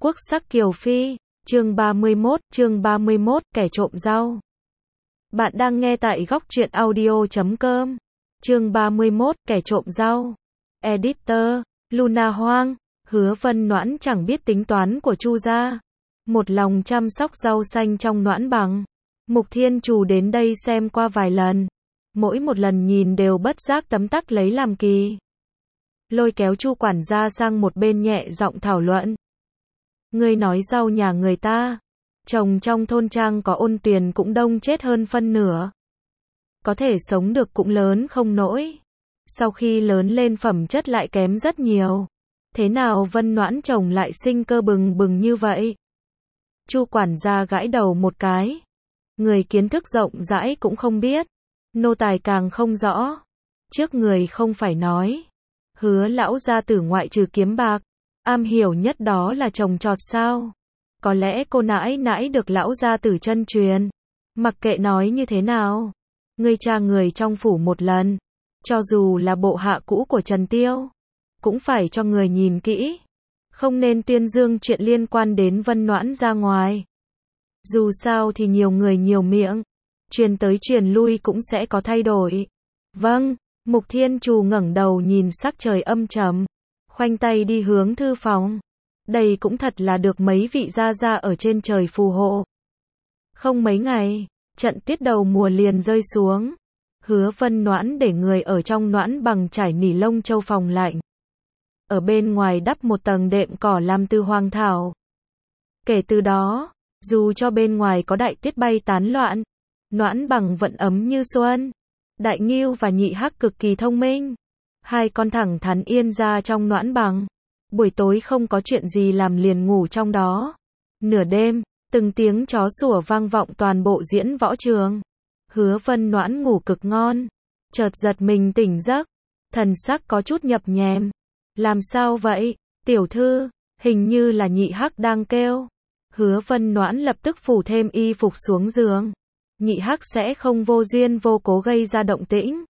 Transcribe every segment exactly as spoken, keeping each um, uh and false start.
Quốc sắc Kiều Phi, chương ba mươi mốt, chương ba mươi mốt, kẻ trộm rau. Bạn đang nghe tại góc truyện audio chấm com. Chương ba mươi mốt, kẻ trộm rau. Editor, Luna Hoang. Hứa Vân Noãn chẳng biết tính toán của Chu gia. Một lòng chăm sóc rau xanh trong Noãn Bằng. Mục Thiên Trù đến đây xem qua vài lần. Mỗi một lần nhìn đều bất giác tấm tắc lấy làm kỳ. Lôi kéo Chu quản gia sang một bên nhẹ giọng thảo luận. Ngươi nói rau nhà người ta, trồng trong thôn trang có ôn tuyền cũng đông chết hơn phân nửa. Có thể sống được cũng lớn không nổi. Sau khi lớn lên phẩm chất lại kém rất nhiều. Thế nào Vân Noãn trồng lại sinh cơ bừng bừng như vậy? Chu quản gia gãi đầu một cái. Người kiến thức rộng rãi cũng không biết. Nô tài càng không rõ. Trước người không phải nói. Hứa lão gia tử ngoại trừ kiếm bạc, am hiểu nhất đó là trồng trọt sao? Có lẽ cô nãi nãi được lão gia tử chân truyền. Mặc kệ nói như thế nào, ngươi tra người trong phủ một lần, cho dù là bộ hạ cũ của Trần Tiêu, cũng phải cho người nhìn kỹ. Không nên tuyên dương chuyện liên quan đến Vân Noãn ra ngoài. Dù sao thì nhiều người nhiều miệng, truyền tới truyền lui cũng sẽ có thay đổi. Vâng. Mục Thiên Trù ngẩng đầu nhìn sắc trời âm trầm, khoanh tay đi hướng thư phòng. Đây cũng thật là được mấy vị gia gia ở trên trời phù hộ. Không mấy ngày, trận tuyết đầu mùa liền rơi xuống. Hứa Vân Noãn để người ở trong Noãn Bằng trải nỉ lông châu phòng lạnh. Ở bên ngoài đắp một tầng đệm cỏ làm từ hoàng thảo. Kể từ đó, dù cho bên ngoài có đại tuyết bay tán loạn, Noãn Bằng vẫn ấm như xuân. Đại Ngưu và Nhị Hắc cực kỳ thông minh. Hai con thẳng thắn yên ra trong Noãn Bằng. Buổi tối không có chuyện gì làm liền ngủ trong đó. Nửa đêm, từng tiếng chó sủa vang vọng toàn bộ diễn võ trường. Hứa Vân Noãn ngủ cực ngon. Chợt giật mình tỉnh giấc. Thần sắc có chút nhập nhèm. Làm sao vậy, tiểu thư? Hình như là Nhị Hắc đang kêu. Hứa Vân Noãn lập tức phủ thêm y phục xuống giường. Nhị Hắc sẽ không vô duyên vô cố gây ra động tĩnh.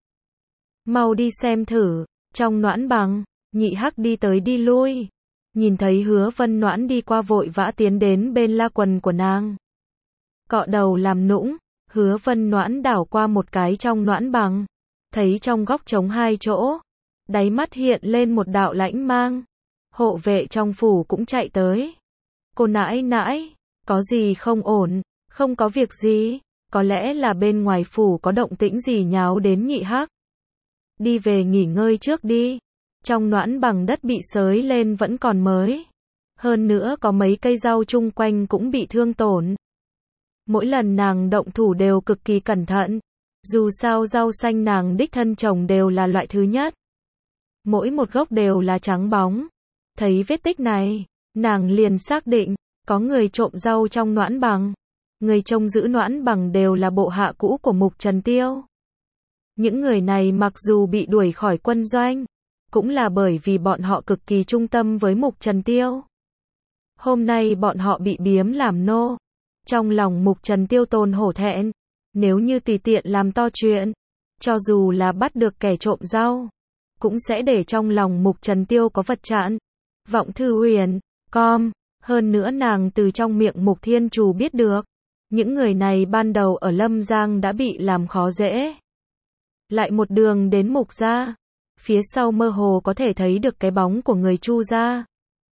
Mau đi xem thử. Trong Noãn Bằng, Nhị Hắc đi tới đi lui. Nhìn thấy Hứa Vân Noãn đi qua vội vã tiến đến bên la quần của nàng. Cọ đầu làm nũng, Hứa Vân Noãn đảo qua một cái trong Noãn Bằng. Thấy trong góc trống hai chỗ. Đáy mắt hiện lên một đạo lãnh mang. Hộ vệ trong phủ cũng chạy tới. Cô nãi nãi, có gì không ổn? Không có việc gì. Có lẽ là bên ngoài phủ có động tĩnh gì nháo đến Nhị Hắc. Đi về nghỉ ngơi trước đi. Trong Noãn Bằng đất bị xới lên vẫn còn mới. Hơn nữa có mấy cây rau chung quanh cũng bị thương tổn. Mỗi lần nàng động thủ đều cực kỳ cẩn thận. Dù sao rau xanh nàng đích thân trồng đều là loại thứ nhất. Mỗi một gốc đều là trắng bóng. Thấy vết tích này, nàng liền xác định, có người trộm rau trong Noãn Bằng. Người trông giữ Noãn Bằng đều là bộ hạ cũ của Mục Trần Tiêu. Những người này mặc dù bị đuổi khỏi quân doanh, cũng là bởi vì bọn họ cực kỳ trung tâm với Mục Trần Tiêu. Hôm nay bọn họ bị biếm làm nô. Trong lòng Mục Trần Tiêu tồn hổ thẹn. Nếu như tùy tiện làm to chuyện, cho dù là bắt được kẻ trộm rau, cũng sẽ để trong lòng Mục Trần Tiêu có vật chặn. Vọng Thư Huyền, com. Hơn nữa nàng từ trong miệng Mục Thiên Trù biết được. Những người này ban đầu ở Lâm Giang đã bị làm khó dễ. Lại một đường đến Mục gia. Phía sau mơ hồ có thể thấy được cái bóng của người Chu gia.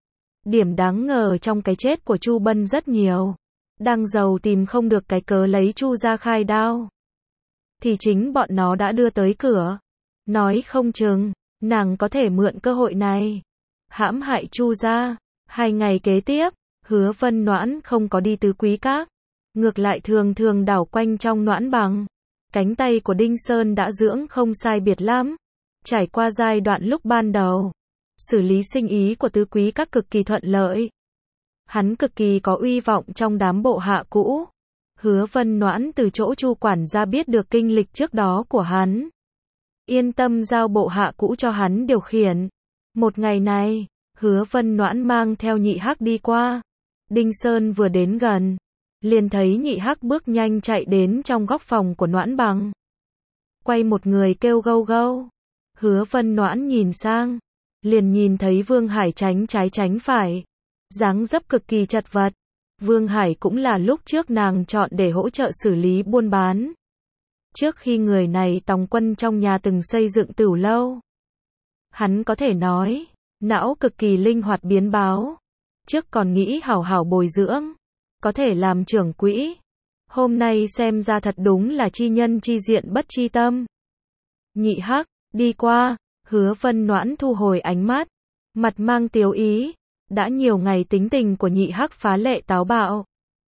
Điểm đáng ngờ trong cái chết của Chu Bân rất nhiều. Đang giàu tìm không được cái cớ lấy Chu gia khai đao. Thì chính bọn nó đã đưa tới cửa. Nói không chừng, nàng có thể mượn cơ hội này. Hãm hại Chu gia. Hai ngày kế tiếp, Hứa Vân Noãn không có đi tứ quý các. Ngược lại thường thường đảo quanh trong Noãn Bằng. Cánh tay của Đinh Sơn đã dưỡng không sai biệt lắm. Trải qua giai đoạn lúc ban đầu, xử lý sinh ý của tứ quý các cực kỳ thuận lợi. Hắn cực kỳ có uy vọng trong đám bộ hạ cũ. Hứa Vân Noãn từ chỗ Chu quản gia biết được kinh lịch trước đó của hắn. Yên tâm giao bộ hạ cũ cho hắn điều khiển. Một ngày này, Hứa Vân Noãn mang theo Nhị Hắc đi qua. Đinh Sơn vừa đến gần, liền thấy Nhị Hắc bước nhanh chạy đến trong góc phòng của Noãn Bằng. Quay một người kêu gâu gâu. Hứa Vân Noãn nhìn sang, liền nhìn thấy Vương Hải tránh trái tránh phải. dáng dấp cực kỳ chật vật. Vương Hải cũng là lúc trước nàng chọn để hỗ trợ xử lý buôn bán. Trước khi người này tòng quân trong nhà từng xây dựng tửu lâu. Hắn có thể nói, não cực kỳ linh hoạt biến báo. Trước còn nghĩ hảo hảo bồi dưỡng, có thể làm trưởng quỹ. Hôm nay xem ra thật đúng là chi nhân chi diện bất chi tâm. Nhị Hắc, đi qua, Hứa Vân Noãn thu hồi ánh mắt, mặt mang tiếu ý. Đã nhiều ngày tính tình của Nhị Hắc phá lệ táo bạo.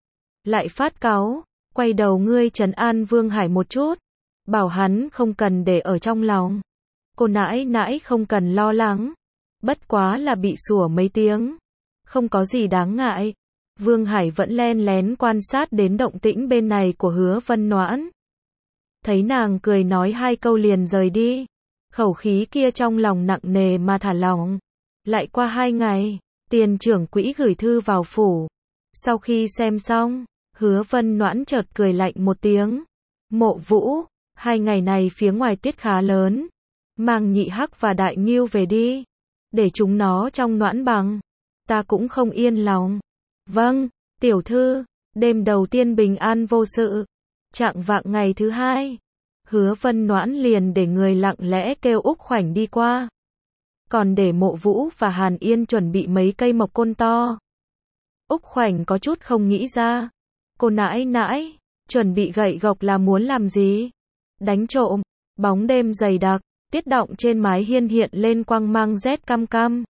Lại phát cáu, quay đầu ngươi trấn an Vương Hải một chút. Bảo hắn không cần để ở trong lòng. Cô nãi nãi không cần lo lắng. Bất quá là bị sủa mấy tiếng. Không có gì đáng ngại. Vương Hải vẫn len lén quan sát đến động tĩnh bên này của Hứa Vân Noãn. Thấy nàng cười nói hai câu liền rời đi. Khẩu khí kia trong lòng nặng nề mà thả lỏng. Lại qua hai ngày, tiền trưởng quỹ gửi thư vào phủ. Sau khi xem xong, Hứa Vân Noãn chợt cười lạnh một tiếng. Mộ Vũ, hai ngày này phía ngoài tiết khá lớn. Mang Nhị Hắc và Đại Ngưu về đi. Để chúng nó trong Noãn Bằng. Ta cũng không yên lòng. Vâng, tiểu thư. Đêm đầu tiên bình an vô sự. Chạng vạng ngày thứ hai, Hứa Vân Noãn liền để người lặng lẽ kêu Úc Khoảnh đi qua. Còn để Mộ Vũ và Hàn Yên chuẩn bị mấy cây mộc côn to. Úc Khoảnh có chút không nghĩ ra. Cô nãi nãi, chuẩn bị gậy gộc là muốn làm gì? Đánh trộm. Bóng đêm dày đặc, tiết động trên mái hiên hiện lên quang mang rét căm căm.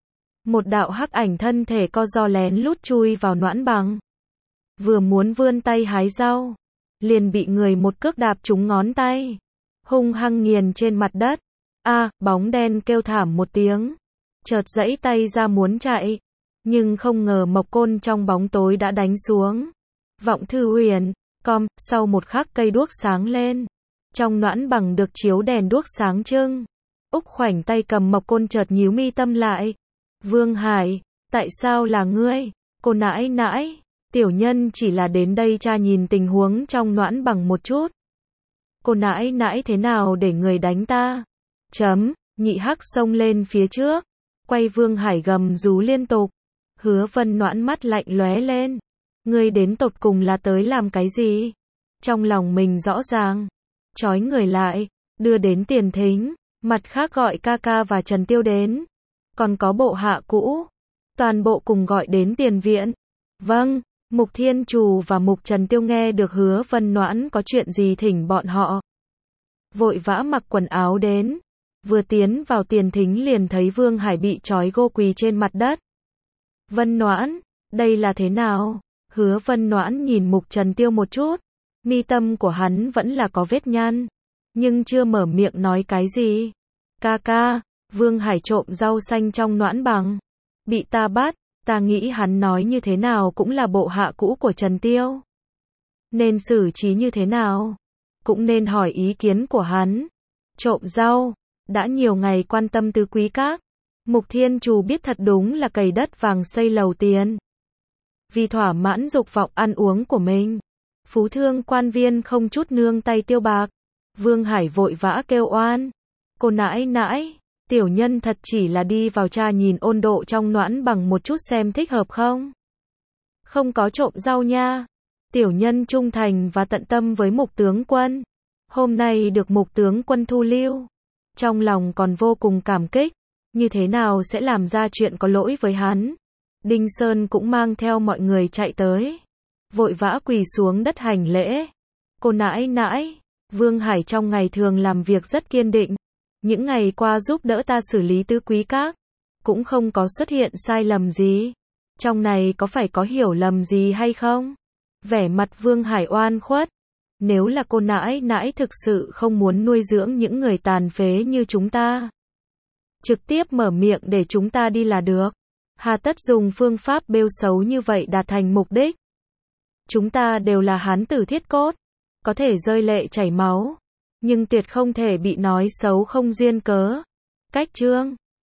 Một đạo hắc ảnh thân thể co ro lén lút chui vào Noãn Bằng. Vừa muốn vươn tay hái rau, liền bị người một cước đạp trúng ngón tay, hung hăng nghiền trên mặt đất. A, à, bóng đen kêu thảm một tiếng, chợt giãy tay ra muốn chạy, nhưng không ngờ mộc côn trong bóng tối đã đánh xuống. Vọng Thư Huyền, com, sau một khắc cây đuốc sáng lên, trong Noãn Bằng được chiếu đèn đuốc sáng trưng. Úc Khoảnh tay cầm mộc côn chợt nhíu mi tâm lại. Vương Hải, tại sao là ngươi? Cô nãi nãi, tiểu nhân chỉ là đến đây tra nhìn tình huống trong Noãn Bằng một chút. Cô nãi nãi thế nào để người đánh ta? Chấm, Nhị Hắc xông lên phía trước, quay Vương Hải gầm rú liên tục. Hứa Vân Noãn mắt lạnh lóe lên. Ngươi đến tột cùng là tới làm cái gì? Trong lòng mình rõ ràng. Trói người lại, đưa đến tiền thính, mặt khác gọi ca ca và Trần Tiêu đến. Còn có bộ hạ cũ, toàn bộ cùng gọi đến tiền viện. Vâng, Mục Thiên Trù và Mục Trần Tiêu nghe được Hứa Vân Noãn có chuyện gì thỉnh bọn họ. Vội vã mặc quần áo đến, vừa tiến vào tiền thính liền thấy Vương Hải bị trói gô quỳ trên mặt đất. Vân Noãn, đây là thế nào? Hứa Vân Noãn nhìn Mục Trần Tiêu một chút, mi tâm của hắn vẫn là có vết nhăn, nhưng chưa mở miệng nói cái gì. Ca ca, Vương Hải trộm rau xanh trong Noãn Bằng, bị ta bắt, ta nghĩ hắn nói như thế nào cũng là bộ hạ cũ của Trần Tiêu. Nên xử trí như thế nào? Cũng nên hỏi ý kiến của hắn. Trộm rau, đã nhiều ngày quan tâm tứ quý các. Mục Thiên Trù biết thật đúng là cày đất vàng xây lầu tiền. Vì thỏa mãn dục vọng ăn uống của mình, phú thương quan viên không chút nương tay tiêu bạc. Vương Hải vội vã kêu oan. Cô nãi nãi, tiểu nhân thật chỉ là đi vào tra nhìn ôn độ trong Noãn Bằng một chút xem thích hợp không. Không có trộm rau nha. Tiểu nhân trung thành và tận tâm với Mục tướng quân. Hôm nay được Mục tướng quân thu lưu, trong lòng còn vô cùng cảm kích. Như thế nào sẽ làm ra chuyện có lỗi với hắn? Đinh Sơn cũng mang theo mọi người chạy tới, vội vã quỳ xuống đất hành lễ. Cô nãi nãi, Vương Hải trong ngày thường làm việc rất kiên định. Những ngày qua giúp đỡ ta xử lý tứ quý các, cũng không có xuất hiện sai lầm gì. Trong này có phải có hiểu lầm gì hay không? Vẻ mặt Vương Hải oan khuất. Nếu là cô nãi nãi thực sự không muốn nuôi dưỡng những người tàn phế như chúng ta, trực tiếp mở miệng để chúng ta đi là được. Hà tất dùng phương pháp bêu xấu như vậy đạt thành mục đích. Chúng ta đều là hán tử thiết cốt, có thể rơi lệ chảy máu, nhưng tuyệt không thể bị nói xấu không duyên cớ. Cách chương